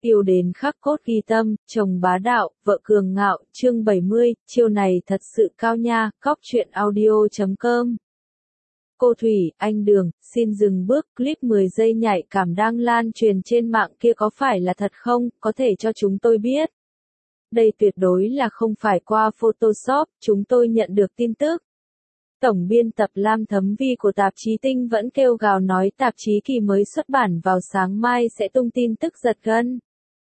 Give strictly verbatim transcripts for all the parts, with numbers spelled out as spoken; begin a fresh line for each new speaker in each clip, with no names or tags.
Yêu đến khắc cốt ghi tâm, chồng bá đạo, vợ cường ngạo, chương bảy mươi, chiêu này thật sự cao nha, cóc truyện audio chấm com. Cô Thủy, anh Đường, xin dừng bước, clip mười giây nhạy cảm đang lan truyền trên mạng kia có phải là thật không, có thể cho chúng tôi biết. Đây tuyệt đối là không phải qua Photoshop, chúng tôi nhận được tin tức. Tổng biên tập Lam Thấm Vi của tạp chí Tinh vẫn kêu gào nói tạp chí Kỳ mới xuất bản vào sáng mai sẽ tung tin tức giật gân.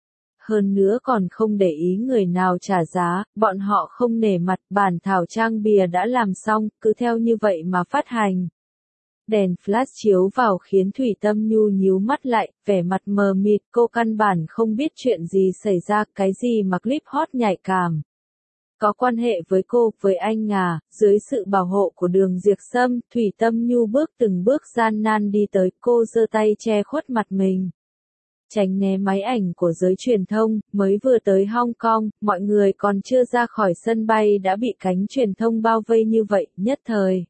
Hơn nữa còn không để ý người nào trả giá, bọn họ không nể mặt, bản thảo trang bìa đã làm xong, cứ theo như vậy mà phát hành. Đèn flash chiếu vào khiến Thủy Tâm Nhu nhíu mắt lại, vẻ mặt mờ mịt, cô căn bản không biết chuyện gì xảy ra, cái gì mà clip hot nhạy cảm. Có quan hệ với cô, với anh à, dưới sự bảo hộ của Đường Diệp Sâm, Thủy Tâm Nhu bước từng bước gian nan đi tới, cô giơ tay che khuất mặt mình. Tránh né máy ảnh của giới truyền thông, mới vừa tới Hong Kong, mọi người còn chưa ra khỏi sân bay đã bị cánh truyền thông bao vây như vậy, nhất thời.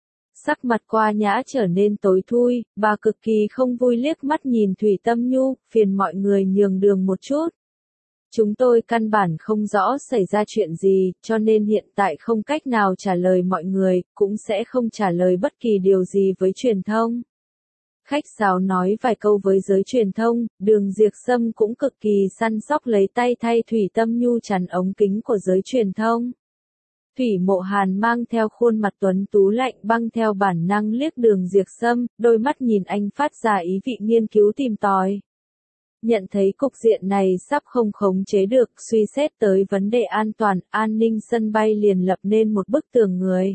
Sắc mặt Qua Nhã trở nên tối thui, bà cực kỳ không vui liếc mắt nhìn Thủy Tâm Nhu, phiền mọi người nhường đường một chút. Chúng tôi căn bản không rõ xảy ra chuyện gì, cho nên hiện tại không cách nào trả lời mọi người, cũng sẽ không trả lời bất kỳ điều gì với truyền thông. Khách sáo nói vài câu với giới truyền thông, Đường Diệp Sâm cũng cực kỳ săn sóc lấy tay thay Thủy Tâm Nhu chắn ống kính của giới truyền thông. Thủy Mộ Hàn mang theo khuôn mặt tuấn tú lạnh băng theo bản năng liếc Đường Diệp Sâm, đôi mắt nhìn anh phát ra ý vị nghiên cứu tìm tòi. Nhận thấy cục diện này sắp không khống chế được, suy xét tới vấn đề an toàn, an ninh sân bay liền lập nên một bức tường người.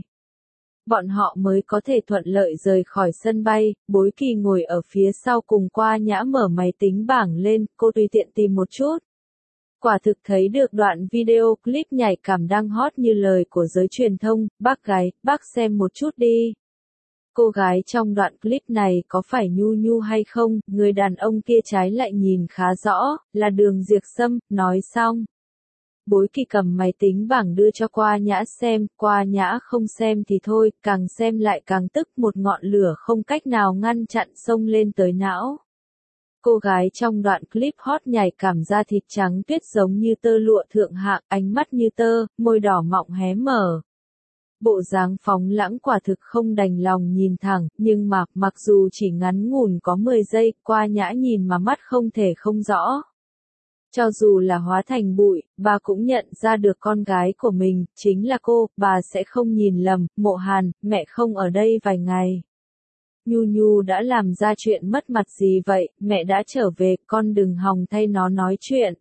Bọn họ mới có thể thuận lợi rời khỏi sân bay, Bối Kỳ ngồi ở phía sau cùng Qua Nhã mở máy tính bảng lên, cô tùy tiện tìm một chút. Quả thực thấy được đoạn video clip nhạy cảm đang hot như lời của giới truyền thông, bác gái, bác xem một chút đi. Cô gái trong đoạn clip này có phải Nhu Nhu hay không, người đàn ông kia trái lại nhìn khá rõ, là Đường Diệp Sâm, nói xong. Bối Kỳ cầm máy tính bảng đưa cho Qua Nhã xem, Qua Nhã không xem thì thôi, càng xem lại càng tức, một ngọn lửa không cách nào ngăn chặn xông lên tới não. Cô gái trong đoạn clip hot nhảy cảm da thịt trắng tuyết giống như tơ lụa thượng hạng, ánh mắt như tơ, môi đỏ mọng hé mở. Bộ dáng phóng lãng quả thực không đành lòng nhìn thẳng, nhưng mà, mặc dù chỉ ngắn ngủn có mười giây, Qua Nhã nhìn mà mắt không thể không rõ. Cho dù là hóa thành bụi, bà cũng nhận ra được con gái của mình, chính là cô, bà sẽ không nhìn lầm, Mộ Hàn, mẹ không ở đây vài ngày. Nhu Nhu đã làm ra chuyện mất mặt gì vậy, mẹ đã trở về, con đừng hòng thay nó nói chuyện.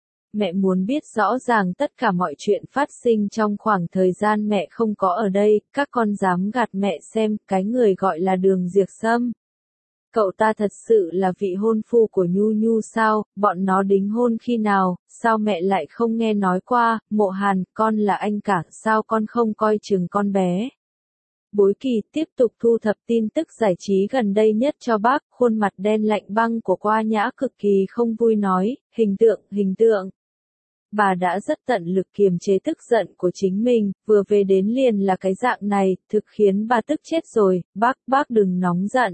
Mẹ muốn biết rõ ràng tất cả mọi chuyện phát sinh trong khoảng thời gian mẹ không có ở đây, các con dám gạt mẹ xem, cái người gọi là Đường Diệp Sâm. Cậu ta thật sự là vị hôn phu của Nhu Nhu sao, bọn nó đính hôn khi nào, sao mẹ lại không nghe nói qua, Mộ Hàn, con là anh cả, sao con không coi chừng con bé. Bối Kỳ tiếp tục thu thập tin tức giải trí gần đây nhất cho bác, khuôn mặt đen lạnh băng của Qua Nhã cực kỳ không vui nói, hình tượng, hình tượng. Bà đã rất tận lực kiềm chế tức giận của chính mình, vừa về đến liền là cái dạng này, thực khiến bà tức chết rồi, bác, bác đừng nóng giận.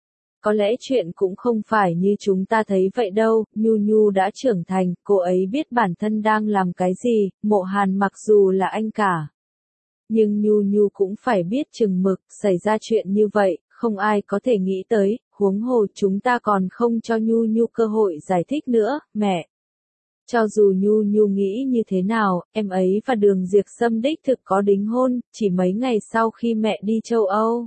Có lẽ chuyện cũng không phải như chúng ta thấy vậy đâu, Nhu Nhu đã trưởng thành, cô ấy biết bản thân đang làm cái gì, Mộ Hàn mặc dù là anh cả. Nhưng Nhu Nhu cũng phải biết chừng mực, xảy ra chuyện như vậy, không ai có thể nghĩ tới, huống hồ chúng ta còn không cho Nhu Nhu cơ hội giải thích nữa, mẹ. Cho dù Nhu Nhu nghĩ như thế nào, em ấy và Đường Diệp Sâm đích thực có đính hôn, chỉ mấy ngày sau khi mẹ đi châu Âu.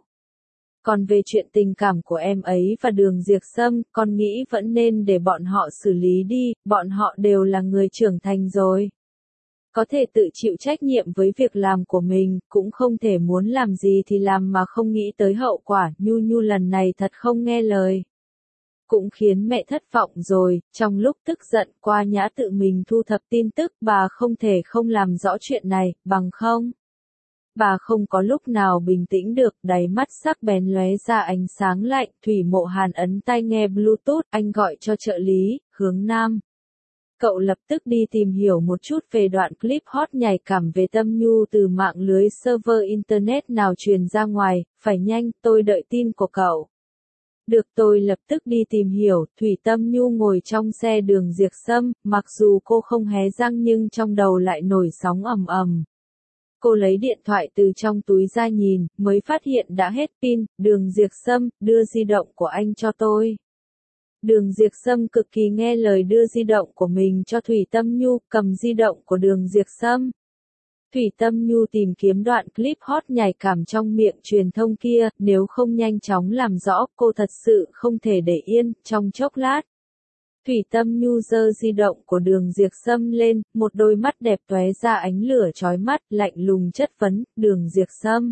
Còn về chuyện tình cảm của em ấy và Đường Diệp Sâm, con nghĩ vẫn nên để bọn họ xử lý đi, bọn họ đều là người trưởng thành rồi. Có thể tự chịu trách nhiệm với việc làm của mình, cũng không thể muốn làm gì thì làm mà không nghĩ tới hậu quả, Nhu Nhu lần này thật không nghe lời. Cũng khiến mẹ thất vọng rồi, trong lúc tức giận Qua Nhã tự mình thu thập tin tức, bà không thể không làm rõ chuyện này, bằng không. Bà không có lúc nào bình tĩnh được, đáy mắt sắc bén lóe ra ánh sáng lạnh, Thủy Mộ Hàn ấn tai nghe Bluetooth, anh gọi cho trợ lý, hướng Nam. Cậu lập tức đi tìm hiểu một chút về đoạn clip hot nhạy cảm về Tâm Nhu từ mạng lưới server internet nào truyền ra ngoài, phải nhanh, tôi đợi tin của cậu. Được, tôi lập tức đi tìm hiểu. Thủy Tâm Nhu ngồi trong xe Đường Diệp Sâm, mặc dù cô không hé răng nhưng trong đầu lại nổi sóng ầm ầm. Cô lấy điện thoại từ trong túi ra nhìn, mới phát hiện đã hết pin. Đường Diệp Sâm, đưa di động của anh cho tôi. Đường Diệp Sâm cực kỳ nghe lời đưa di động của mình cho Thủy Tâm Nhu, cầm di động của Đường Diệp Sâm. Thủy Tâm Nhu tìm kiếm đoạn clip hot nhạy cảm trong miệng truyền thông kia, nếu không nhanh chóng làm rõ, cô thật sự không thể để yên. Trong chốc lát, Thủy Tâm Nhu giơ di động của Đường Diệp Sâm lên, một đôi mắt đẹp tóe ra ánh lửa chói mắt, lạnh lùng chất vấn. Đường Diệp Sâm,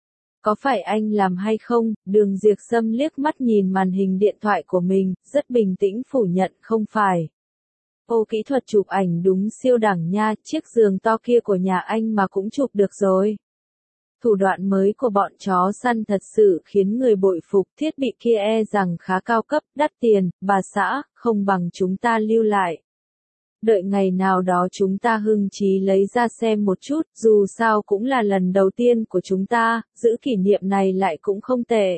có phải anh làm hay không? Đường Diệp Sâm liếc mắt nhìn màn hình điện thoại của mình, rất bình tĩnh phủ nhận không phải. Ô, kỹ thuật chụp ảnh đúng siêu đẳng nha, chiếc giường to kia của nhà anh mà cũng chụp được rồi. Thủ đoạn mới của bọn chó săn thật sự khiến người bội phục, thiết bị kia e rằng khá cao cấp, đắt tiền. Bà xã, không bằng chúng ta lưu lại. Đợi ngày nào đó chúng ta hưng trí lấy ra xem một chút, dù sao cũng là lần đầu tiên của chúng ta, giữ kỷ niệm này lại cũng không tệ.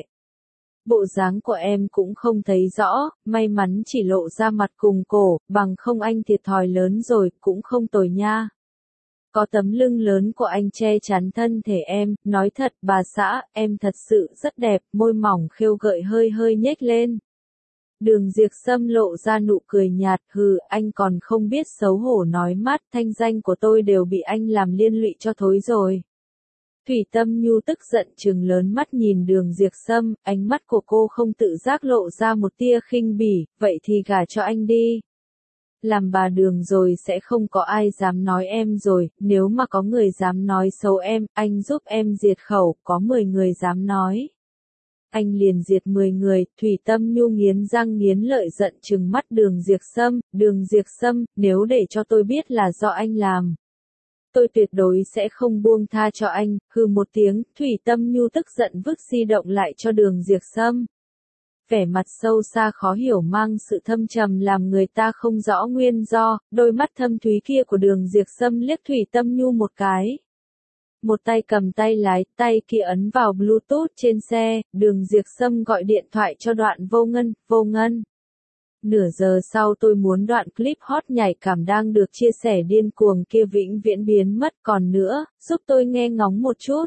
Bộ dáng của em cũng không thấy rõ, may mắn chỉ lộ ra mặt cùng cổ, bằng không anh thiệt thòi lớn rồi, cũng không tồi nha. Có tấm lưng lớn của anh che chắn thân thể em, nói thật bà xã, em thật sự rất đẹp, môi mỏng khêu gợi hơi hơi nhếch lên. Đường Diệp Sâm lộ ra nụ cười nhạt, hừ, anh còn không biết xấu hổ nói mát, thanh danh của tôi đều bị anh làm liên lụy cho thối rồi. Thủy Tâm Nhu tức giận trừng lớn mắt nhìn Đường Diệp Sâm, ánh mắt của cô không tự giác lộ ra một tia khinh bỉ, vậy thì gả cho anh đi. Làm bà Đường rồi sẽ không có ai dám nói em rồi, nếu mà có người dám nói xấu em, anh giúp em diệt khẩu, có mười người dám nói. Anh liền diệt mười người. Thủy Tâm Nhu nghiến răng nghiến lợi giận trừng mắt Đường Diệp Sâm, Đường Diệp Sâm, nếu để cho tôi biết là do anh làm, tôi tuyệt đối sẽ không buông tha cho anh. Hừ một tiếng, Thủy Tâm Nhu tức giận vứt di động lại cho Đường Diệp Sâm. Vẻ mặt sâu xa khó hiểu mang sự thâm trầm làm người ta không rõ nguyên do, đôi mắt thâm thúy kia của Đường Diệp Sâm liếc Thủy Tâm Nhu một cái. Một tay cầm tay lái, tay kia ấn vào Bluetooth trên xe. Đường Diệp Sâm gọi điện thoại cho Đoạn Vô Ngân. Vô Ngân, nửa giờ sau tôi muốn đoạn clip hot nhạy cảm đang được chia sẻ điên cuồng kia vĩnh viễn biến mất, còn nữa, giúp tôi nghe ngóng một chút.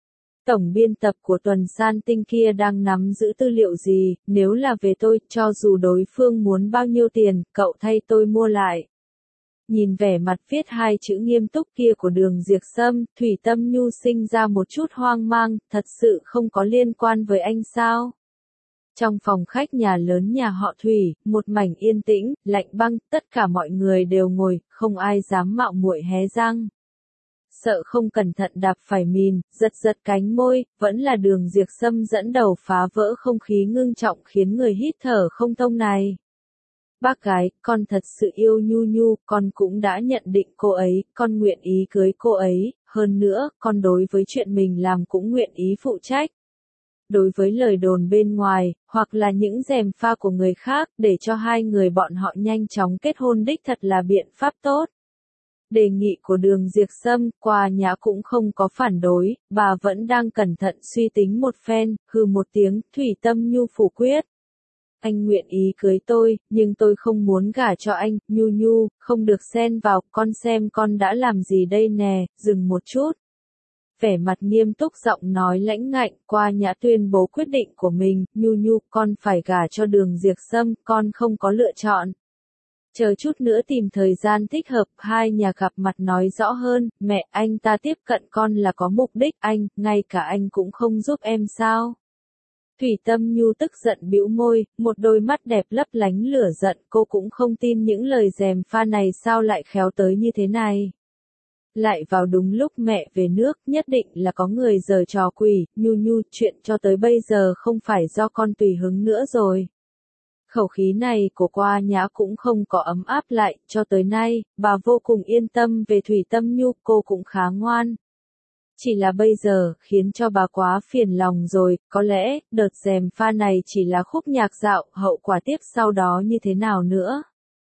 Tổng biên tập của Tuần San Tinh kia đang nắm giữ tư liệu gì, nếu là về tôi, cho dù đối phương muốn bao nhiêu tiền, cậu thay tôi mua lại. Nhìn vẻ mặt viết hai chữ nghiêm túc kia của Đường Diệp Sâm, Thủy Tâm Nhu sinh ra một chút hoang mang, thật sự không có liên quan với anh sao? Trong phòng khách nhà lớn nhà họ Thủy, một mảnh yên tĩnh, lạnh băng, tất cả mọi người đều ngồi, không ai dám mạo muội hé răng. Sợ không cẩn thận đạp phải mìn, giật giật cánh môi, vẫn là Đường Diệp Sâm dẫn đầu phá vỡ không khí ngưng trọng khiến người hít thở không thông này. Bác gái, con thật sự yêu Nhu Nhu, con cũng đã nhận định cô ấy, con nguyện ý cưới cô ấy, hơn nữa, con đối với chuyện mình làm cũng nguyện ý phụ trách. Đối với lời đồn bên ngoài, hoặc là những gièm pha của người khác, để cho hai người bọn họ nhanh chóng kết hôn đích thật là biện pháp tốt. Đề nghị của Đường Diệp Sâm, Qua Nhã cũng không có phản đối, bà vẫn đang cẩn thận suy tính một phen, hừ một tiếng, Thủy Tâm Nhu phủ quyết. Anh nguyện ý cưới tôi, nhưng tôi không muốn gả cho anh. Nhu Nhu, không được xen vào, con xem con đã làm gì đây nè. Dừng một chút. Vẻ mặt nghiêm túc giọng nói lãnh ngạnh, Qua Nhã tuyên bố quyết định của mình. Nhu Nhu, con phải gả cho Đường Diệp Sâm, con không có lựa chọn. Chờ chút nữa tìm thời gian thích hợp, hai nhà gặp mặt nói rõ hơn. Mẹ, anh ta tiếp cận con là có mục đích, anh, ngay cả anh cũng không giúp em sao? Thủy Tâm Nhu tức giận bĩu môi, một đôi mắt đẹp lấp lánh lửa giận, cô cũng không tin những lời gièm pha này sao lại khéo tới như thế này. Lại vào đúng lúc mẹ về nước, nhất định là có người giở trò quỷ. Nhu Nhu, chuyện cho tới bây giờ không phải do con tùy hứng nữa rồi. Khẩu khí này của Qua Nhã cũng không có ấm áp lại, cho tới nay, bà vô cùng yên tâm về Thủy Tâm Nhu, cô cũng khá ngoan. Chỉ là bây giờ, khiến cho bà quá phiền lòng rồi, có lẽ, đợt gièm pha này chỉ là khúc nhạc dạo, hậu quả tiếp sau đó như thế nào nữa.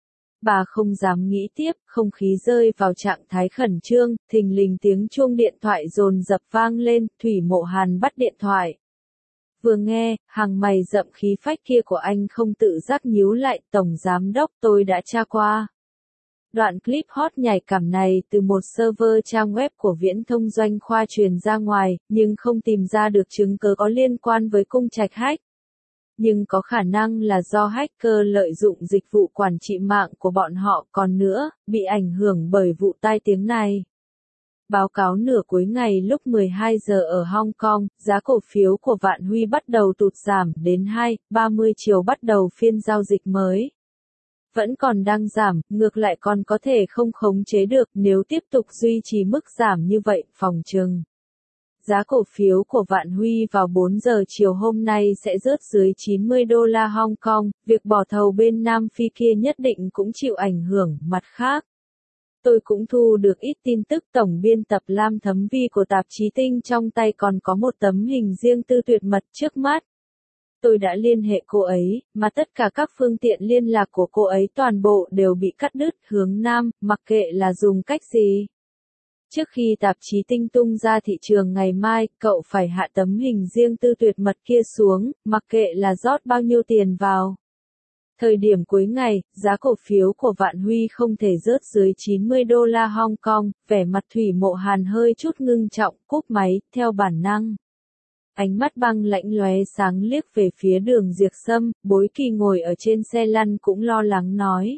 Bà không dám nghĩ tiếp, không khí rơi vào trạng thái khẩn trương, thình lình tiếng chuông điện thoại dồn dập vang lên, Thủy Mộ Hàn bắt điện thoại. Vừa nghe, hàng mày rậm khí phách kia của anh không tự giác nhíu lại, tổng giám đốc tôi đã tra qua. Đoạn clip hot nhạy cảm này từ một server trang web của Viễn thông Doanh khoa truyền ra ngoài, nhưng không tìm ra được chứng cứ có liên quan với cung trạch hack. Nhưng có khả năng là do hacker lợi dụng dịch vụ quản trị mạng của bọn họ, còn nữa, bị ảnh hưởng bởi vụ tai tiếng này. Báo cáo nửa cuối ngày lúc mười hai giờ ở Hong Kong, giá cổ phiếu của Vạn Huy bắt đầu tụt giảm đến hai ba mươi chiều bắt đầu phiên giao dịch mới. Vẫn còn đang giảm, ngược lại còn có thể không khống chế được nếu tiếp tục duy trì mức giảm như vậy, phòng trừng. Giá cổ phiếu của Vạn Huy vào bốn giờ chiều hôm nay sẽ rớt dưới chín mươi đô la Hong Kong, việc bỏ thầu bên Nam Phi kia nhất định cũng chịu ảnh hưởng. Mặt khác, tôi cũng thu được ít tin tức. Tổng biên tập Lam Thấm Vi của tạp chí Tinh trong tay còn có một tấm hình riêng tư tuyệt mật trước mắt. Tôi đã liên hệ cô ấy, mà tất cả các phương tiện liên lạc của cô ấy toàn bộ đều bị cắt đứt hướng Nam, mặc kệ là dùng cách gì. Trước khi tạp chí Tinh tung ra thị trường ngày mai, cậu phải hạ tấm hình riêng tư tuyệt mật kia xuống, mặc kệ là rót bao nhiêu tiền vào. Thời điểm cuối ngày, giá cổ phiếu của Vạn Huy không thể rớt dưới chín mươi đô la Hong Kong, vẻ mặt Thủy Mộ Hàn hơi chút ngưng trọng, cúp máy, theo bản năng. Ánh mắt băng lãnh lóe sáng liếc về phía Đường Diệp Sâm, Bối Kỳ ngồi ở trên xe lăn cũng lo lắng nói.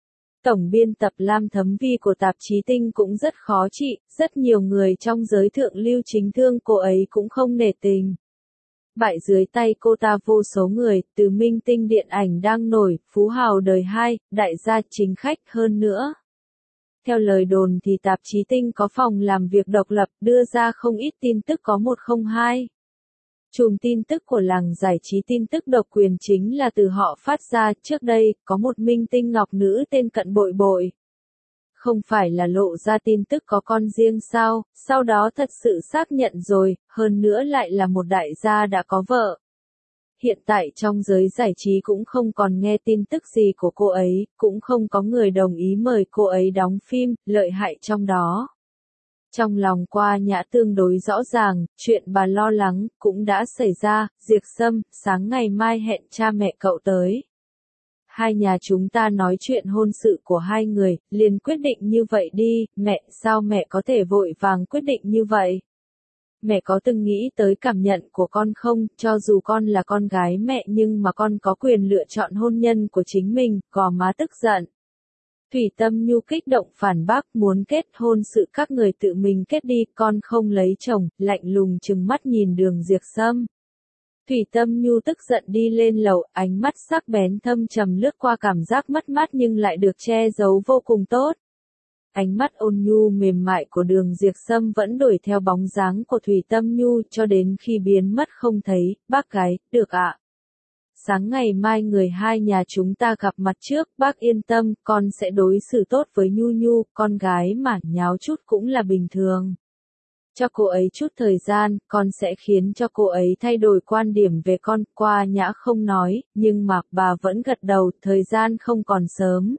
Tổng biên tập Lam Thấm Vi của tạp chí Tinh cũng rất khó trị, rất nhiều người trong giới thượng lưu chính thương cô ấy cũng không nể tình. Bại dưới tay cô ta vô số người, từ minh tinh điện ảnh đang nổi, phú hào đời hai, đại gia chính khách hơn nữa. Theo lời đồn thì tạp chí Tinh có phòng làm việc độc lập, đưa ra không ít tin tức có một không hai. Chùm tin tức của làng giải trí tin tức độc quyền chính là từ họ phát ra. Trước đây, có một minh tinh ngọc nữ tên Cận Bội Bội. Không phải là lộ ra tin tức có con riêng sao, sau đó thật sự xác nhận rồi, hơn nữa lại là một đại gia đã có vợ. Hiện tại trong giới giải trí cũng không còn nghe tin tức gì của cô ấy, cũng không có người đồng ý mời cô ấy đóng phim, lợi hại trong đó. Trong lòng Qua Nhã tương đối rõ ràng, chuyện bà lo lắng, cũng đã xảy ra. Diệp Sâm, sáng ngày mai hẹn cha mẹ cậu tới. Hai nhà chúng ta nói chuyện hôn sự của hai người, liền quyết định như vậy đi. Mẹ, sao mẹ có thể vội vàng quyết định như vậy? Mẹ có từng nghĩ tới cảm nhận của con không? Cho dù con là con gái mẹ nhưng mà con có quyền lựa chọn hôn nhân của chính mình. Gò má tức giận. Thủy Tâm Nhu kích động phản bác, muốn kết hôn sự các người tự mình kết đi, con không lấy chồng. Lạnh lùng trừng mắt nhìn Đường Diệp Sâm. Thủy Tâm Nhu tức giận đi lên lầu, ánh mắt sắc bén thâm trầm lướt qua, cảm giác mất mát nhưng lại được che giấu vô cùng tốt. Ánh mắt ôn nhu mềm mại của Đường Diệp Sâm vẫn đuổi theo bóng dáng của Thủy Tâm Nhu cho đến khi biến mất không thấy. Bác gái, được ạ. Sáng ngày mai người hai nhà chúng ta gặp mặt trước, bác yên tâm, con sẽ đối xử tốt với Nhu Nhu, con gái mà nháo chút cũng là bình thường. Cho cô ấy chút thời gian, con sẽ khiến cho cô ấy thay đổi quan điểm về con. Qua Nhã không nói, nhưng mà bà vẫn gật đầu, thời gian không còn sớm.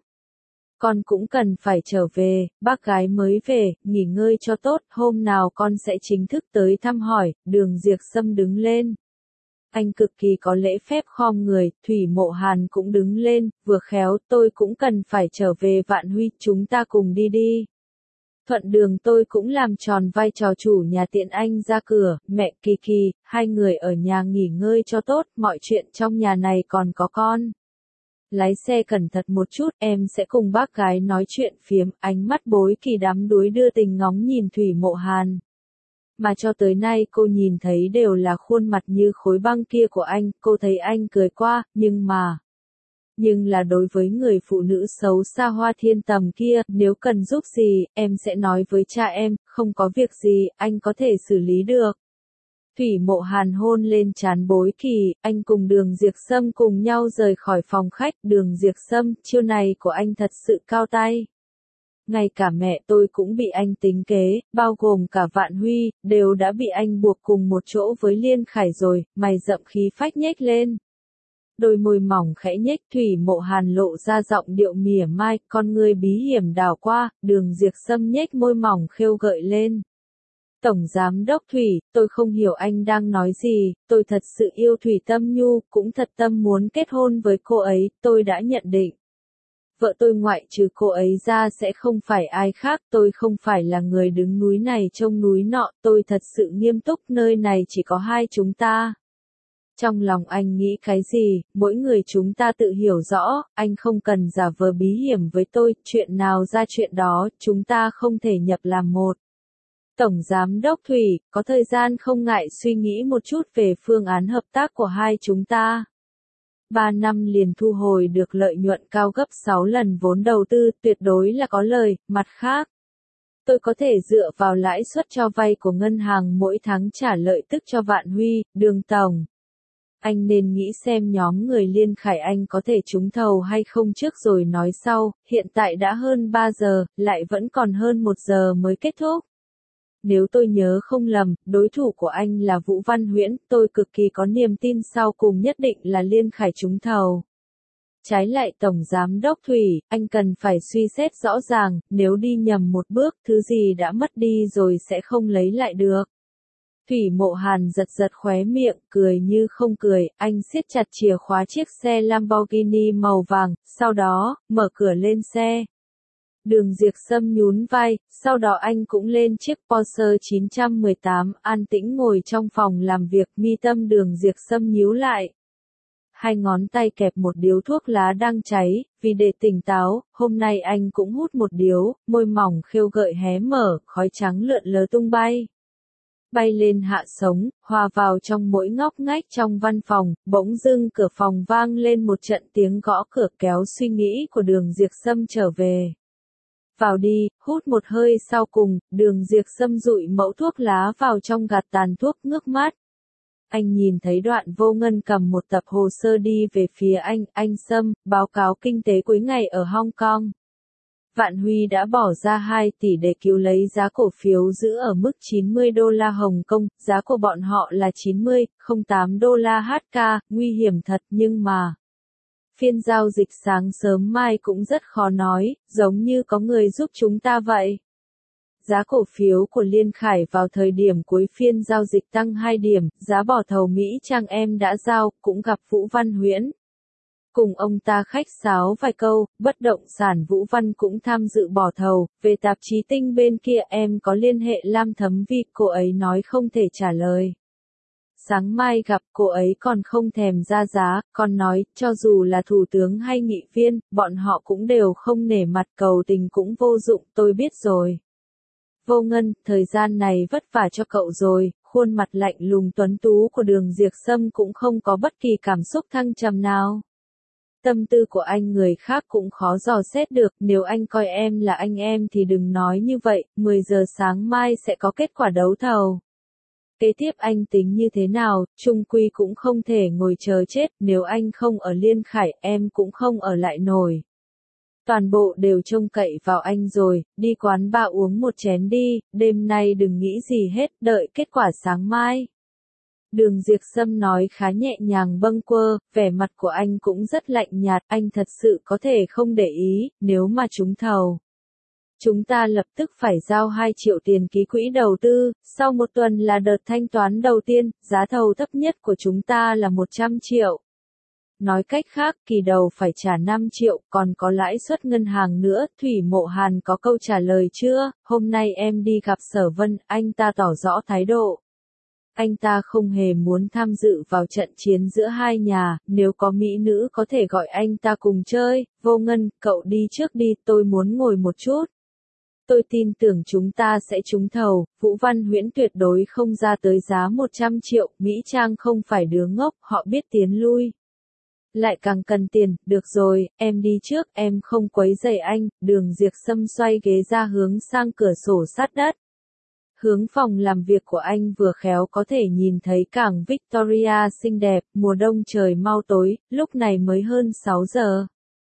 Con cũng cần phải trở về, bác gái mới về, nghỉ ngơi cho tốt, hôm nào con sẽ chính thức tới thăm hỏi. Đường Diệp Sâm đứng lên. Anh cực kỳ có lễ phép khom người, Thủy Mộ Hàn cũng đứng lên, vừa khéo, tôi cũng cần phải trở về Vạn Huy, chúng ta cùng đi đi. Thuận đường tôi cũng làm tròn vai trò chủ nhà tiện anh ra cửa. Mẹ, Kỳ Kỳ, hai người ở nhà nghỉ ngơi cho tốt, mọi chuyện trong nhà này còn có con. Lái xe cẩn thận một chút, em sẽ cùng bác gái nói chuyện phiếm. Ánh mắt Bối Kỳ đắm đuối đưa tình ngóng nhìn Thủy Mộ Hàn. Mà cho tới nay cô nhìn thấy đều là khuôn mặt như khối băng kia của anh, cô thấy anh cười qua, nhưng mà... Nhưng là đối với người phụ nữ xấu xa Hoa Thiên Tầm kia, nếu cần giúp gì, em sẽ nói với cha em, không có việc gì, anh có thể xử lý được. Thủy Mộ Hàn hôn lên trán Bối Kỳ, anh cùng Đường Diệp Sâm cùng nhau rời khỏi phòng khách. Đường Diệp Sâm, chiêu này của anh thật sự cao tay. Ngay cả mẹ tôi cũng bị anh tính kế, bao gồm cả Vạn Huy, đều đã bị anh buộc cùng một chỗ với Liên Khải rồi. Mày rậm khí phách nhếch lên. Đôi môi mỏng khẽ nhếch. Thủy Mộ Hàn lộ ra giọng điệu mỉa mai, con ngươi bí hiểm đảo qua. Đường Diệp Sâm nhếch môi mỏng khêu gợi lên. Tổng Giám đốc Thủy, tôi không hiểu anh đang nói gì, tôi thật sự yêu Thủy Tâm Nhu, cũng thật tâm muốn kết hôn với cô ấy, tôi đã nhận định. Vợ tôi ngoại trừ cô ấy ra sẽ không phải ai khác, tôi không phải là người đứng núi này trông núi nọ, tôi thật sự nghiêm túc, nơi này chỉ có hai chúng ta. Trong lòng anh nghĩ cái gì, mỗi người chúng ta tự hiểu rõ, anh không cần giả vờ bí hiểm với tôi, chuyện nào ra chuyện đó, chúng ta không thể nhập làm một. Tổng Giám đốc Thủy, có thời gian không ngại suy nghĩ một chút về phương án hợp tác của hai chúng ta. Ba năm liền thu hồi được lợi nhuận cao gấp sáu lần vốn đầu tư, tuyệt đối là có lời, mặt khác. Tôi có thể dựa vào lãi suất cho vay của ngân hàng mỗi tháng trả lợi tức cho Vạn Huy, Đường Tổng. Anh nên nghĩ xem nhóm người Liên Khải Anh có thể trúng thầu hay không trước rồi nói sau, hiện tại đã hơn ba giờ, lại vẫn còn hơn một giờ mới kết thúc. Nếu tôi nhớ không lầm, đối thủ của anh là Vũ Văn Huyễn, tôi cực kỳ có niềm tin sau cùng nhất định là Liên Khải trúng thầu. Trái lại Tổng Giám đốc Thủy, anh cần phải suy xét rõ ràng, nếu đi nhầm một bước, thứ gì đã mất đi rồi sẽ không lấy lại được. Thủy Mộ Hàn giật giật khóe miệng, cười như không cười, anh siết chặt chìa khóa chiếc xe Lamborghini màu vàng, sau đó, mở cửa lên xe. Đường Diệp Sâm nhún vai, sau đó anh cũng lên chiếc Porsche chín một tám, an tĩnh ngồi trong phòng làm việc, mi tâm Đường Diệp Sâm nhíu lại. Hai ngón tay kẹp một điếu thuốc lá đang cháy, vì để tỉnh táo, hôm nay anh cũng hút một điếu, môi mỏng khêu gợi hé mở, khói trắng lượn lờ tung bay. Bay lên hạ sống, hòa vào trong mỗi ngóc ngách trong văn phòng, bỗng dưng cửa phòng vang lên một trận tiếng gõ cửa kéo suy nghĩ của Đường Diệp Sâm trở về. Vào đi, hút một hơi sau cùng, Đường Diệp Sâm dụi mẫu thuốc lá vào trong gạt tàn thuốc ngước mắt. Anh nhìn thấy Đoạn Vô Ngân cầm một tập hồ sơ đi về phía anh, anh Sâm, báo cáo kinh tế cuối ngày ở Hong Kong. Vạn Huy đã bỏ ra hai tỷ để cứu lấy giá cổ phiếu giữ ở mức chín mươi đô la Hồng Kông, giá của bọn họ là chín mươi phẩy không tám đô la H K, nguy hiểm thật nhưng mà. Phiên giao dịch sáng sớm mai cũng rất khó nói, giống như có người giúp chúng ta vậy. Giá cổ phiếu của Liên Khải vào thời điểm cuối phiên giao dịch tăng hai điểm, giá bỏ thầu Mỹ Trang em đã giao, cũng gặp Vũ Văn Huyễn. Cùng ông ta khách sáo vài câu, bất động sản Vũ Văn cũng tham dự bỏ thầu, về tạp chí Tinh bên kia em có liên hệ Lam Thấm Vi, cô ấy nói không thể trả lời. Sáng mai gặp cô ấy còn không thèm ra giá, còn nói, cho dù là thủ tướng hay nghị viên, bọn họ cũng đều không nể mặt, cầu tình cũng vô dụng, tôi biết rồi. Vô Ngân, thời gian này vất vả cho cậu rồi, khuôn mặt lạnh lùng tuấn tú của Đường Diệp Sâm cũng không có bất kỳ cảm xúc thăng trầm nào. Tâm tư của anh người khác cũng khó dò xét được, nếu anh coi em là anh em thì đừng nói như vậy, mười giờ sáng mai sẽ có kết quả đấu thầu. Kế tiếp anh tính như thế nào, chung quy cũng không thể ngồi chờ chết, nếu anh không ở Liên Khải em cũng không ở lại nổi. Toàn bộ đều trông cậy vào anh rồi, đi quán bar uống một chén đi, đêm nay đừng nghĩ gì hết, đợi kết quả sáng mai. Đường Diệp Sâm nói khá nhẹ nhàng bâng quơ, vẻ mặt của anh cũng rất lạnh nhạt, anh thật sự có thể không để ý, nếu mà trúng thầu. Chúng ta lập tức phải giao hai triệu tiền ký quỹ đầu tư, sau một tuần là đợt thanh toán đầu tiên, giá thầu thấp nhất của chúng ta là một trăm triệu. Nói cách khác, kỳ đầu phải trả năm triệu, còn có lãi suất ngân hàng nữa, Thủy Mộ Hàn có câu trả lời chưa? Hôm nay em đi gặp Sở Vân, anh ta tỏ rõ thái độ. Anh ta không hề muốn tham dự vào trận chiến giữa hai nhà, nếu có mỹ nữ có thể gọi anh ta cùng chơi. Vô Ngân, cậu đi trước đi, tôi muốn ngồi một chút. Tôi tin tưởng chúng ta sẽ trúng thầu, Vũ Văn Huyễn tuyệt đối không ra tới giá một trăm triệu, Mỹ Trang không phải đứa ngốc, họ biết tiến lui. Lại càng cần tiền, được rồi, em đi trước, em không quấy rầy anh, Đường Diệp Sâm xoay ghế ra hướng sang cửa sổ sát đất. Hướng phòng làm việc của anh vừa khéo có thể nhìn thấy cảng Victoria xinh đẹp, mùa đông trời mau tối, lúc này mới hơn sáu giờ.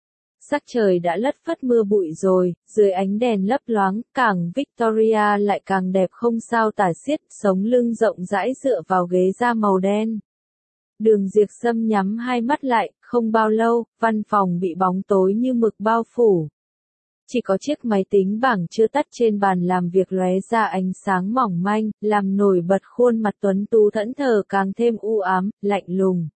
Sắc trời đã lất phất mưa bụi rồi, dưới ánh đèn lấp loáng, cảng Victoria lại càng đẹp không sao tả xiết, sống lưng rộng rãi dựa vào ghế da màu đen. Đường Diệp Sâm nhắm hai mắt lại, không bao lâu, văn phòng bị bóng tối như mực bao phủ. Chỉ có chiếc máy tính bảng chưa tắt trên bàn làm việc lóe ra ánh sáng mỏng manh, làm nổi bật khuôn mặt tuấn tú thẫn thờ càng thêm u ám, lạnh lùng.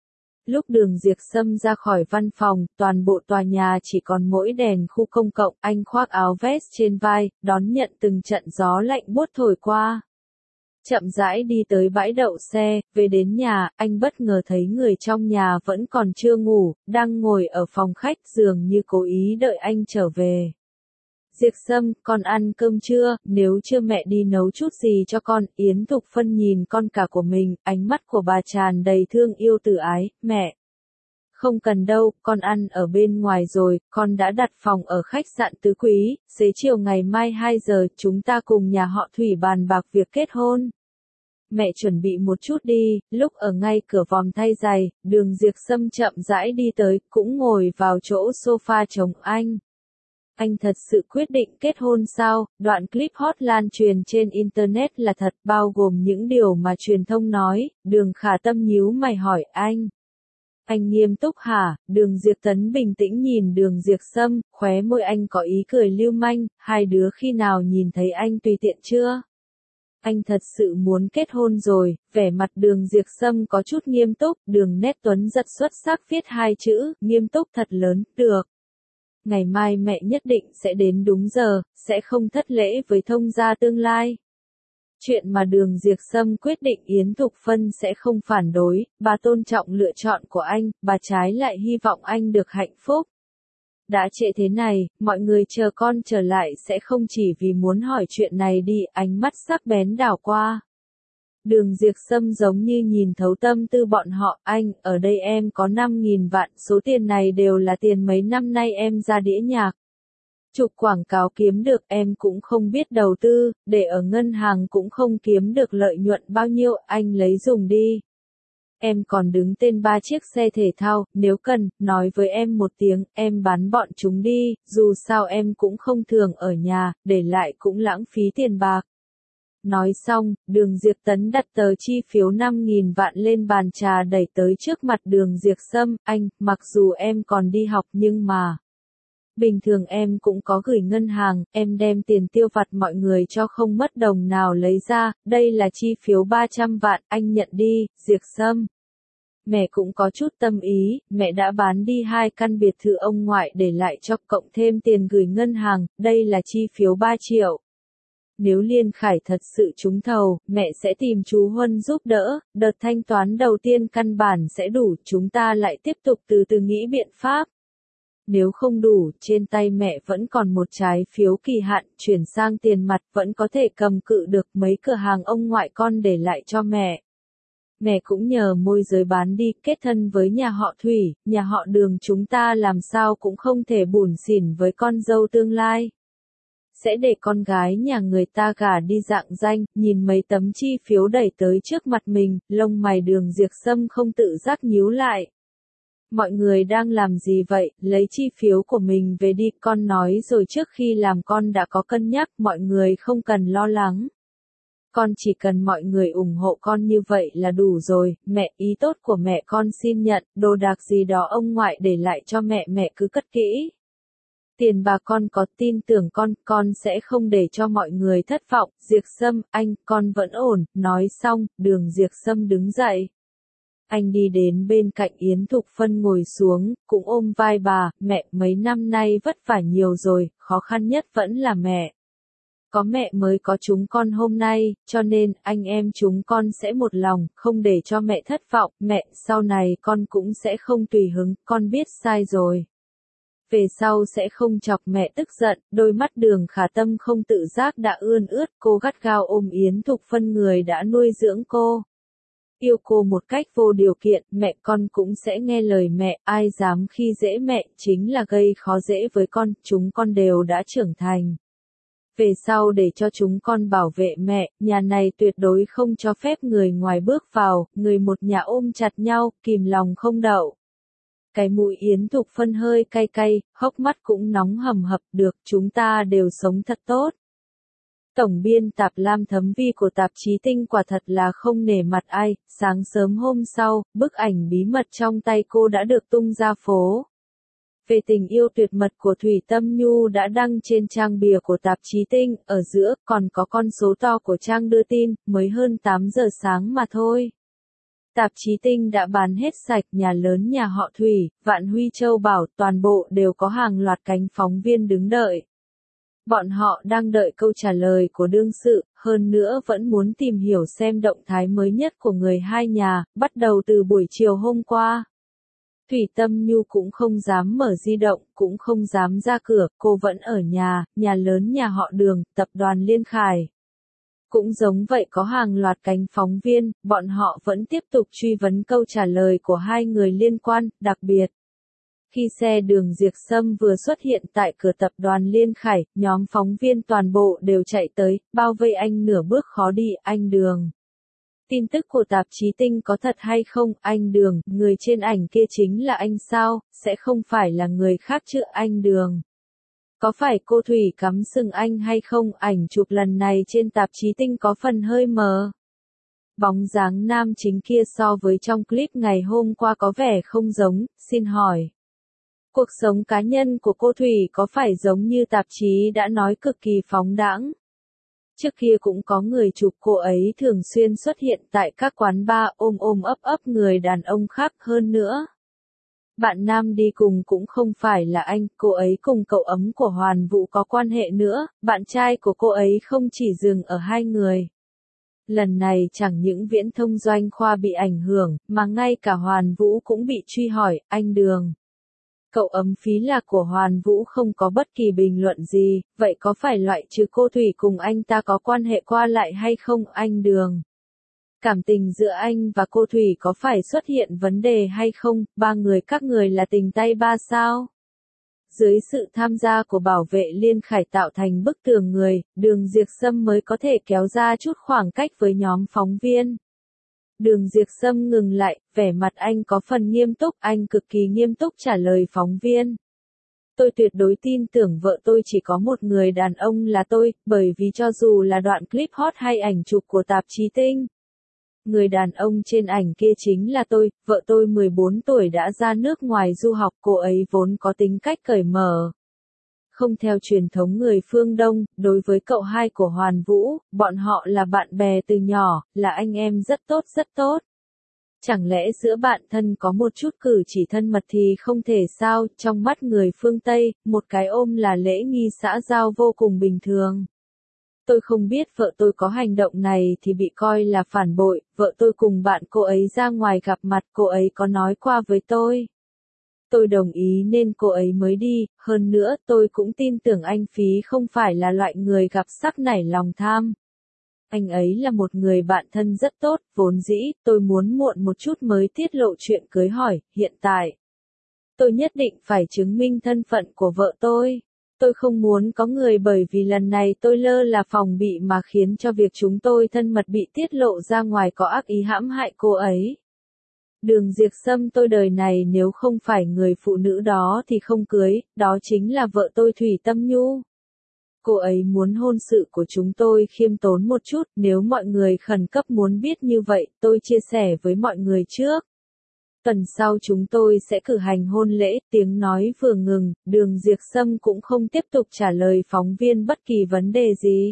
Lúc Đường Diệp Sâm ra khỏi văn phòng, toàn bộ tòa nhà chỉ còn mỗi đèn khu công cộng, anh khoác áo vest trên vai, đón nhận từng trận gió lạnh buốt thổi qua. Chậm rãi đi tới bãi đậu xe, về đến nhà, anh bất ngờ thấy người trong nhà vẫn còn chưa ngủ, đang ngồi ở phòng khách dường như cố ý đợi anh trở về. Diệp Sâm, con ăn cơm chưa, nếu chưa mẹ đi nấu chút gì cho con. Yến Thục Phân nhìn con cả của mình, ánh mắt của bà tràn đầy thương yêu từ ái, mẹ. Không cần đâu, con ăn ở bên ngoài rồi, con đã đặt phòng ở khách sạn Tứ Quý, xế chiều ngày mai hai giờ chúng ta cùng nhà họ Thủy bàn bạc việc kết hôn. Mẹ chuẩn bị một chút đi. Lúc ở ngay cửa vòng thay giày, Đường Diệp Sâm chậm rãi đi tới, cũng ngồi vào chỗ sofa chồng anh. Anh thật sự quyết định kết hôn sao? Đoạn clip hot lan truyền trên Internet là thật, bao gồm những điều mà truyền thông nói. Đường Khả Tâm nhíu mày hỏi anh. Anh nghiêm túc hả? Đường Diệp Tấn bình tĩnh nhìn Đường Diệp Sâm, khóe môi anh có ý cười lưu manh, hai đứa khi nào nhìn thấy anh tùy tiện chưa? Anh thật sự muốn kết hôn rồi. Vẻ mặt Đường Diệp Sâm có chút nghiêm túc, Đường Nét Tuấn giật xuất sắc viết hai chữ, nghiêm túc thật lớn, được. Ngày mai mẹ nhất định sẽ đến đúng giờ, sẽ không thất lễ với thông gia tương lai. Chuyện mà Đường Diệp Sâm quyết định Yến Thục Phân sẽ không phản đối, bà tôn trọng lựa chọn của anh, bà trái lại hy vọng anh được hạnh phúc. Đã trễ thế này, mọi người chờ con trở lại sẽ không chỉ vì muốn hỏi chuyện này đi, ánh mắt sắc bén đảo qua. Đường Diệp Sâm giống như nhìn thấu tâm tư bọn họ, anh, ở đây em có năm nghìn vạn, số tiền này đều là tiền mấy năm nay em ra đĩa nhạc. Chụp quảng cáo kiếm được em cũng không biết đầu tư, để ở ngân hàng cũng không kiếm được lợi nhuận bao nhiêu, anh lấy dùng đi. Em còn đứng tên ba chiếc xe thể thao, nếu cần, nói với em một tiếng, em bán bọn chúng đi, dù sao em cũng không thường ở nhà, để lại cũng lãng phí tiền bạc. Nói xong, Đường Diệp Tấn đặt tờ chi phiếu năm nghìn vạn lên bàn trà đẩy tới trước mặt Đường Diệp Sâm, anh, mặc dù em còn đi học nhưng mà... Bình thường em cũng có gửi ngân hàng, em đem tiền tiêu vặt mọi người cho không mất đồng nào lấy ra, đây là chi phiếu ba trăm vạn, anh nhận đi, Diệp Sâm. Mẹ cũng có chút tâm ý, mẹ đã bán đi hai căn biệt thự ông ngoại để lại cho cộng thêm tiền gửi ngân hàng, đây là chi phiếu ba triệu. Nếu Liên Khải thật sự trúng thầu, mẹ sẽ tìm chú Huân giúp đỡ, đợt thanh toán đầu tiên căn bản sẽ đủ, chúng ta lại tiếp tục từ từ nghĩ biện pháp. Nếu không đủ, trên tay mẹ vẫn còn một trái phiếu kỳ hạn, chuyển sang tiền mặt vẫn có thể cầm cự được mấy cửa hàng ông ngoại con để lại cho mẹ. Mẹ cũng nhờ môi giới bán đi, kết thân với nhà họ Thủy, nhà họ Đường chúng ta làm sao cũng không thể bủn xỉn với con dâu tương lai. Sẽ để con gái nhà người ta gả đi dạng danh, nhìn mấy tấm chi phiếu đẩy tới trước mặt mình, lông mày Đường Diệp Sâm không tự giác nhíu lại. Mọi người đang làm gì vậy, lấy chi phiếu của mình về đi, con nói rồi trước khi làm con đã có cân nhắc, mọi người không cần lo lắng. Con chỉ cần mọi người ủng hộ con như vậy là đủ rồi, mẹ, ý tốt của mẹ con xin nhận, đồ đạc gì đó ông ngoại để lại cho mẹ mẹ cứ cất kỹ. Tiền bà con có tin tưởng con, con sẽ không để cho mọi người thất vọng, Diệp Sâm, anh, con vẫn ổn, nói xong, Đường Diệp Sâm đứng dậy. Anh đi đến bên cạnh Yến Thục Phân ngồi xuống, cũng ôm vai bà, mẹ, mấy năm nay vất vả nhiều rồi, khó khăn nhất vẫn là mẹ. Có mẹ mới có chúng con hôm nay, cho nên, anh em chúng con sẽ một lòng, không để cho mẹ thất vọng, mẹ, sau này con cũng sẽ không tùy hứng, con biết sai rồi. Về sau sẽ không chọc mẹ tức giận, đôi mắt Đường Khả Tâm không tự giác đã ươn ướt, cô gắt gao ôm Yến Thục Phân người đã nuôi dưỡng cô. Yêu cô một cách vô điều kiện, mẹ con cũng sẽ nghe lời mẹ, ai dám khi dễ mẹ, chính là gây khó dễ với con, chúng con đều đã trưởng thành. Về sau để cho chúng con bảo vệ mẹ, nhà này tuyệt đối không cho phép người ngoài bước vào, người một nhà ôm chặt nhau, kìm lòng không đậu. Cái mũi Yến Thục Phân hơi cay cay, hốc mắt cũng nóng hầm hập, được, chúng ta đều sống thật tốt. Tổng biên tập Lam Thấm Vi của tạp chí Tinh quả thật là không nể mặt ai, sáng sớm hôm sau, bức ảnh bí mật trong tay cô đã được tung ra phố. về tình yêu tuyệt mật của Thủy Tâm Nhu đã đăng trên trang bìa của tạp chí Tinh, ở giữa còn có con số to của trang đưa tin, mới hơn tám giờ sáng mà thôi. Tạp chí Tinh đã bán hết sạch, nhà lớn nhà họ Thủy, Vạn Huy Châu Bảo, toàn bộ đều có hàng loạt cánh phóng viên đứng đợi. Bọn họ đang đợi câu trả lời của đương sự, hơn nữa vẫn muốn tìm hiểu xem động thái mới nhất của người hai nhà, bắt đầu từ buổi chiều hôm qua. Thủy Tâm Nhu cũng không dám mở di động, cũng không dám ra cửa, cô vẫn ở nhà, nhà lớn nhà họ Đường, tập đoàn Liên Khải. Cũng giống vậy, có hàng loạt cánh phóng viên, bọn họ vẫn tiếp tục truy vấn câu trả lời của hai người liên quan, đặc biệt. Khi xe Đường Diệp Sâm vừa xuất hiện tại cửa tập đoàn Liên Khải, nhóm phóng viên toàn bộ đều chạy tới, bao vây anh nửa bước khó đi, anh Đường. Tin tức của tạp chí Tinh có thật hay không, anh Đường, người trên ảnh kia chính là anh sao, sẽ không phải là người khác chứ anh Đường. Có phải cô Thủy cắm sừng anh hay không, ảnh chụp lần này trên tạp chí Tinh có phần hơi mờ. Bóng dáng nam chính kia so với trong clip ngày hôm qua có vẻ không giống, xin hỏi. Cuộc sống cá nhân của cô Thủy có phải giống như tạp chí đã nói cực kỳ phóng đãng? Trước kia cũng có người chụp cô ấy thường xuyên xuất hiện tại các quán bar ôm ôm ấp ấp người đàn ông khác hơn nữa. Bạn nam đi cùng cũng không phải là anh, cô ấy cùng cậu ấm của Hoàn Vũ có quan hệ nữa, bạn trai của cô ấy không chỉ dừng ở hai người. Lần này chẳng những Viễn Thông Doanh Khoa bị ảnh hưởng, mà ngay cả Hoàn Vũ cũng bị truy hỏi, anh Đường. Cậu ấm Phí Lạc của Hoàn Vũ không có bất kỳ bình luận gì, vậy có phải loại trừ cô Thủy cùng anh ta có quan hệ qua lại hay không anh Đường? Cảm tình giữa anh và cô Thủy có phải xuất hiện vấn đề hay không, ba người các người là tình tay ba sao? Dưới sự tham gia của bảo vệ Liên Khải tạo thành bức tường người, Đường Diệp Sâm mới có thể kéo ra chút khoảng cách với nhóm phóng viên. Đường Diệp Sâm ngừng lại, vẻ mặt anh có phần nghiêm túc, anh cực kỳ nghiêm túc trả lời phóng viên. Tôi tuyệt đối tin tưởng vợ tôi chỉ có một người đàn ông là tôi, bởi vì cho dù là đoạn clip hot hay ảnh chụp của tạp chí Tinh, người đàn ông trên ảnh kia chính là tôi, vợ tôi mười bốn tuổi đã ra nước ngoài du học, cô ấy vốn có tính cách cởi mở. Không theo truyền thống người phương Đông, đối với cậu hai của Hoàn Vũ, bọn họ là bạn bè từ nhỏ, là anh em rất tốt rất tốt. Chẳng lẽ giữa bạn thân có một chút cử chỉ thân mật thì không thể sao, trong mắt người phương Tây, một cái ôm là lễ nghi xã giao vô cùng bình thường. Tôi không biết vợ tôi có hành động này thì bị coi là phản bội, vợ tôi cùng bạn cô ấy ra ngoài gặp mặt, cô ấy có nói qua với tôi. Tôi đồng ý nên cô ấy mới đi, hơn nữa tôi cũng tin tưởng anh Phí không phải là loại người gặp sắc nảy lòng tham. Anh ấy là một người bạn thân rất tốt, vốn dĩ, tôi muốn muộn một chút mới tiết lộ chuyện cưới hỏi, hiện tại. Tôi nhất định phải chứng minh thân phận của vợ tôi. Tôi không muốn có người bởi vì lần này tôi lơ là phòng bị mà khiến cho việc chúng tôi thân mật bị tiết lộ ra ngoài có ác ý hãm hại cô ấy. Đường Diệp Sâm tôi đời này nếu không phải người phụ nữ đó thì không cưới, đó chính là vợ tôi Thủy Tâm Nhu. Cô ấy muốn hôn sự của chúng tôi khiêm tốn một chút, nếu mọi người khẩn cấp muốn biết như vậy, tôi chia sẻ với mọi người trước. Tuần sau chúng tôi sẽ cử hành hôn lễ, tiếng nói vừa ngừng, Đường Diệp Sâm cũng không tiếp tục trả lời phóng viên bất kỳ vấn đề gì.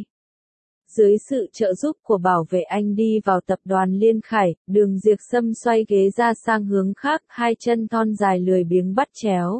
Dưới sự trợ giúp của bảo vệ anh đi vào tập đoàn Liên Khải, Đường Diệp Sâm xoay ghế ra sang hướng khác, hai chân thon dài lười biếng bắt chéo.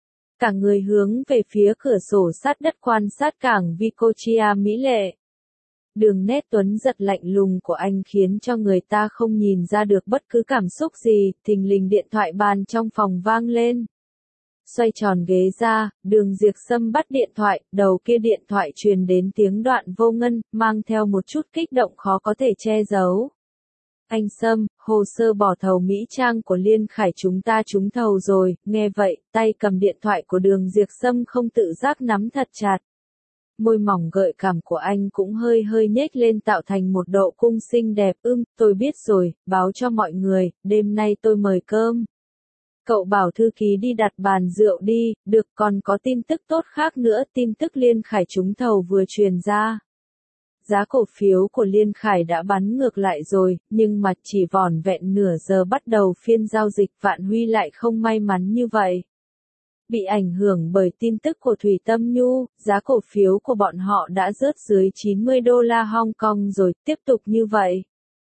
Cả người hướng về phía cửa sổ sát đất quan sát cảng Vicochia mỹ lệ. Đường nét tuấn giật lạnh lùng của anh khiến cho người ta không nhìn ra được bất cứ cảm xúc gì, thình lình điện thoại bàn trong phòng vang lên. Xoay tròn ghế ra, Đường Diệp Sâm bắt điện thoại, đầu kia điện thoại truyền đến tiếng đoạn vô ngân, mang theo một chút kích động khó có thể che giấu. Anh Sâm, hồ sơ bỏ thầu Mỹ Trang của Liên Khải chúng ta trúng thầu rồi, nghe vậy, tay cầm điện thoại của Đường Diệp Sâm không tự giác nắm thật chặt. Môi mỏng gợi cảm của anh cũng hơi hơi nhếch lên tạo thành một độ cung xinh đẹp, ưm, tôi biết rồi, báo cho mọi người, đêm nay tôi mời cơm. Cậu bảo thư ký đi đặt bàn rượu đi, được còn có tin tức tốt khác nữa, tin tức Liên Khải trúng thầu vừa truyền ra. Giá cổ phiếu của Liên Khải đã bắn ngược lại rồi, nhưng mà chỉ vỏn vẹn nửa giờ bắt đầu phiên giao dịch Vạn Huy lại không may mắn như vậy. Bị ảnh hưởng bởi tin tức của Thủy Tâm Nhu, giá cổ phiếu của bọn họ đã rớt dưới chín mươi đô la Hong Kong rồi, tiếp tục như vậy.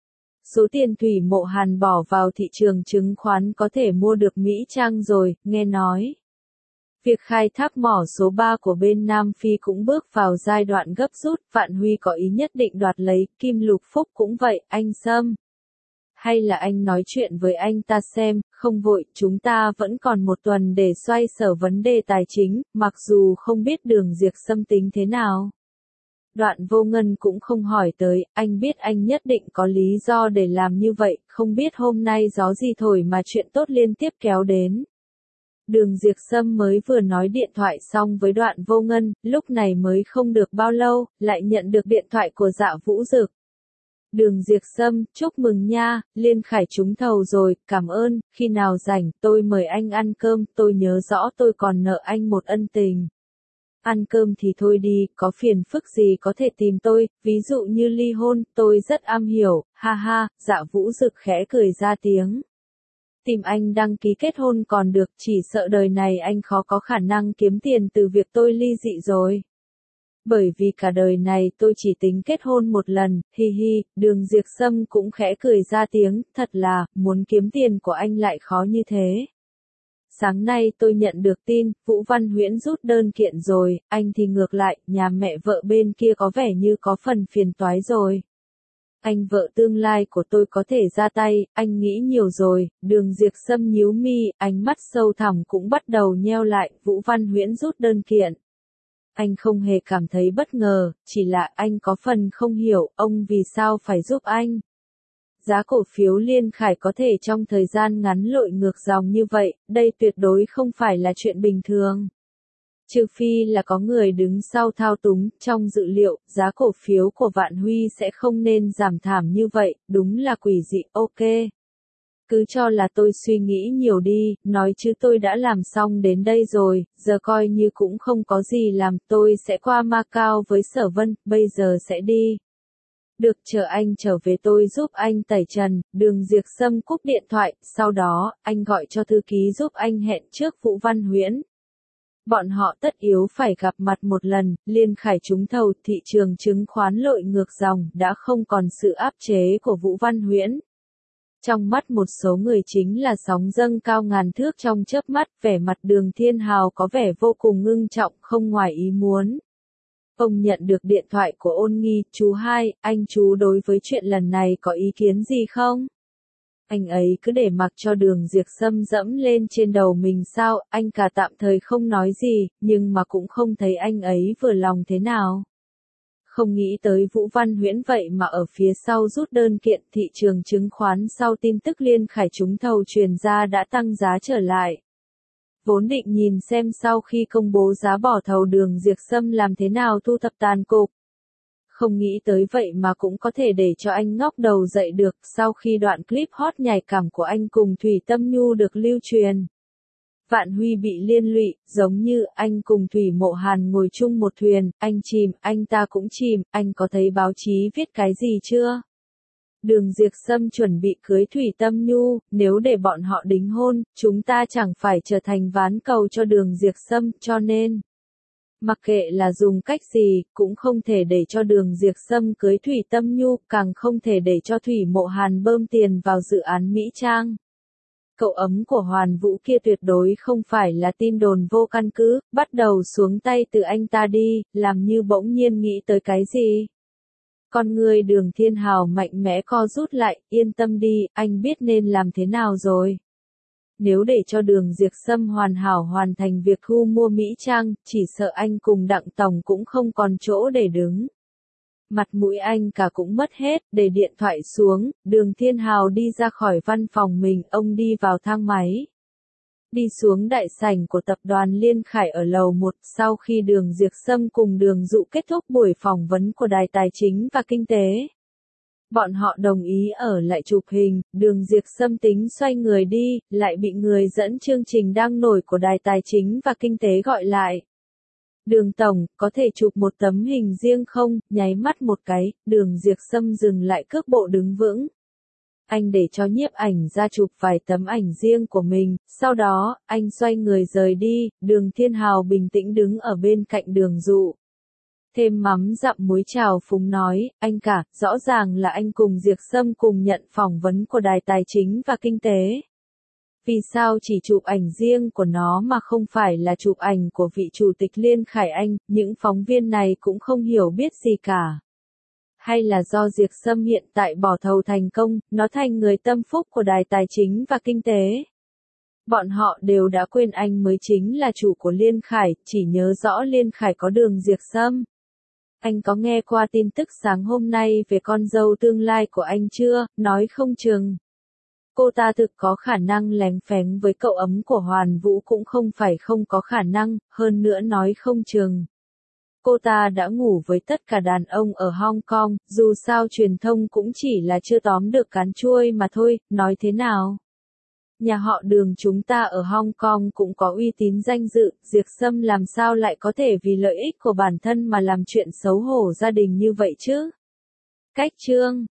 Số tiền Thủy Mộ Hàn bỏ vào thị trường chứng khoán có thể mua được Mỹ Trang rồi, nghe nói. Việc khai thác mỏ số ba của bên Nam Phi cũng bước vào giai đoạn gấp rút, Vạn Huy có ý nhất định đoạt lấy, Kim Lục Phúc cũng vậy, anh Sâm. Hay là anh nói chuyện với anh ta xem, không vội, chúng ta vẫn còn một tuần để xoay sở vấn đề tài chính, mặc dù không biết Đường Diệp Sâm tính thế nào. Đoạn Vô Ngân cũng không hỏi tới, anh biết anh nhất định có lý do để làm như vậy, không biết hôm nay gió gì thổi mà chuyện tốt liên tiếp kéo đến. Đường Diệp Sâm mới vừa nói điện thoại xong với Đoạn Vô Ngân, lúc này mới không được bao lâu, lại nhận được điện thoại của Dạ Vũ Dực. Đường Diệp Sâm, chúc mừng nha, Liên Khải trúng thầu rồi, cảm ơn, khi nào rảnh, tôi mời anh ăn cơm, tôi nhớ rõ tôi còn nợ anh một ân tình. Ăn cơm thì thôi đi, có phiền phức gì có thể tìm tôi, ví dụ như ly hôn, tôi rất am hiểu, ha ha, Dạ Vũ Dực khẽ cười ra tiếng. Tìm anh đăng ký kết hôn còn được, chỉ sợ đời này anh khó có khả năng kiếm tiền từ việc tôi ly dị rồi. Bởi vì cả đời này tôi chỉ tính kết hôn một lần, hi hi, Đường Diệp Sâm cũng khẽ cười ra tiếng, thật là, muốn kiếm tiền của anh lại khó như thế. Sáng nay tôi nhận được tin, Vũ Văn Huyễn rút đơn kiện rồi, anh thì ngược lại, nhà mẹ vợ bên kia có vẻ như có phần phiền toái rồi. Anh vợ tương lai của tôi có thể ra tay, anh nghĩ nhiều rồi, Đường Diệp Sâm nhíu mi, ánh mắt sâu thẳm cũng bắt đầu nheo lại, Vũ Văn Huyễn rút đơn kiện. Anh không hề cảm thấy bất ngờ, chỉ là anh có phần không hiểu, ông vì sao phải giúp anh. Giá cổ phiếu Liên Khải có thể trong thời gian ngắn lội ngược dòng như vậy, đây tuyệt đối không phải là chuyện bình thường. Trừ phi là có người đứng sau thao túng, trong dự liệu, giá cổ phiếu của Vạn Huy sẽ không nên giảm thảm như vậy, đúng là quỷ dị, ok. Cứ cho là tôi suy nghĩ nhiều đi, nói chứ tôi đã làm xong đến đây rồi, giờ coi như cũng không có gì làm, tôi sẽ qua Macau với Sở Vân, bây giờ sẽ đi. Được, chờ anh trở về tôi giúp anh tẩy trần. Đường Diệp Sâm cúp điện thoại, sau đó, anh gọi cho thư ký giúp anh hẹn trước Vũ Văn Huyễn. Bọn họ tất yếu phải gặp mặt một lần, Liên Khải trúng thầu, thị trường chứng khoán lội ngược dòng, đã không còn sự áp chế của Vũ Văn Huyễn. Trong mắt một số người chính là sóng dâng cao ngàn thước trong chớp mắt, vẻ mặt Đường Thiên Hào có vẻ vô cùng ngưng trọng, không ngoài ý muốn. Ông nhận được điện thoại của Ôn Nghi, chú hai, anh chú đối với chuyện lần này có ý kiến gì không? Anh ấy cứ để mặc cho Đường Diệp Sâm dẫm lên trên đầu mình sao, anh cả tạm thời không nói gì, nhưng mà cũng không thấy anh ấy vừa lòng thế nào. Không nghĩ tới Vũ Văn Huyễn vậy mà ở phía sau rút đơn kiện, thị trường chứng khoán sau tin tức Liên Khải trúng thầu truyền ra đã tăng giá trở lại. Vốn định nhìn xem sau khi công bố giá bỏ thầu Đường Diệp Sâm làm thế nào thu thập tàn cục. Không nghĩ tới vậy mà cũng có thể để cho anh ngóc đầu dậy được, sau khi đoạn clip hot nhạy cảm của anh cùng Thủy Tâm Nhu được lưu truyền. Vạn Huy bị liên lụy, giống như anh cùng Thủy Mộ Hàn ngồi chung một thuyền, anh chìm, anh ta cũng chìm, anh có thấy báo chí viết cái gì chưa? Đường Diệp Sâm chuẩn bị cưới Thủy Tâm Nhu, nếu để bọn họ đính hôn, chúng ta chẳng phải trở thành ván cầu cho Đường Diệp Sâm, cho nên, mặc kệ là dùng cách gì, cũng không thể để cho Đường Diệp Sâm cưới Thủy Tâm Nhu, càng không thể để cho Thủy Mộ Hàn bơm tiền vào dự án Mỹ Trang. Cậu ấm của Hoàn Vũ kia tuyệt đối không phải là tin đồn vô căn cứ, bắt đầu xuống tay từ anh ta đi, làm như bỗng nhiên nghĩ tới cái gì. Con người Đường Thiên Hào mạnh mẽ co rút lại, yên tâm đi, anh biết nên làm thế nào rồi. Nếu để cho Đường Diệp Sâm hoàn hảo hoàn thành việc thu mua Mỹ Trang, chỉ sợ anh cùng Đặng Tổng cũng không còn chỗ để đứng. Mặt mũi anh cả cũng mất hết, để điện thoại xuống, Đường Thiên Hào đi ra khỏi văn phòng mình, ông đi vào thang máy. Đi xuống đại sảnh của tập đoàn Liên Khải ở lầu một, sau khi Đường Diệp Sâm cùng Đường Dụ kết thúc buổi phỏng vấn của Đài Tài chính và Kinh tế. Bọn họ đồng ý ở lại chụp hình, Đường Diệp Sâm tính xoay người đi, lại bị người dẫn chương trình đang nổi của Đài Tài chính và Kinh tế gọi lại. Đường Tổng, có thể chụp một tấm hình riêng không? Nháy mắt một cái, Đường Diệp Sâm dừng lại cước bộ đứng vững. Anh để cho nhiếp ảnh ra chụp vài tấm ảnh riêng của mình, sau đó, anh xoay người rời đi, Đường Thiên Hào bình tĩnh đứng ở bên cạnh Đường Dụ. Thêm mắm dặm muối trào phúng nói, anh cả, rõ ràng là anh cùng Diệp Sâm cùng nhận phỏng vấn của Đài Tài chính và Kinh tế. Vì sao chỉ chụp ảnh riêng của nó mà không phải là chụp ảnh của vị chủ tịch Liên Khải Anh, những phóng viên này cũng không hiểu biết gì cả. Hay là do Diệp Sâm hiện tại bỏ thầu thành công, nó thành người tâm phúc của Đài Tài chính và Kinh tế. Bọn họ đều đã quên anh mới chính là chủ của Liên Khải, chỉ nhớ rõ Liên Khải có Đường Diệp Sâm. Anh có nghe qua tin tức sáng hôm nay về con dâu tương lai của anh chưa, nói không chừng. Cô ta thực có khả năng lén phén với cậu ấm của Hoàn Vũ cũng không phải không có khả năng, hơn nữa nói không chừng. Cô ta đã ngủ với tất cả đàn ông ở Hong Kong, dù sao truyền thông cũng chỉ là chưa tóm được cán chuôi mà thôi, nói thế nào. Nhà họ Đường chúng ta ở Hong Kong cũng có uy tín danh dự, Diệp Sâm làm sao lại có thể vì lợi ích của bản thân mà làm chuyện xấu hổ gia đình như vậy chứ? Cách chương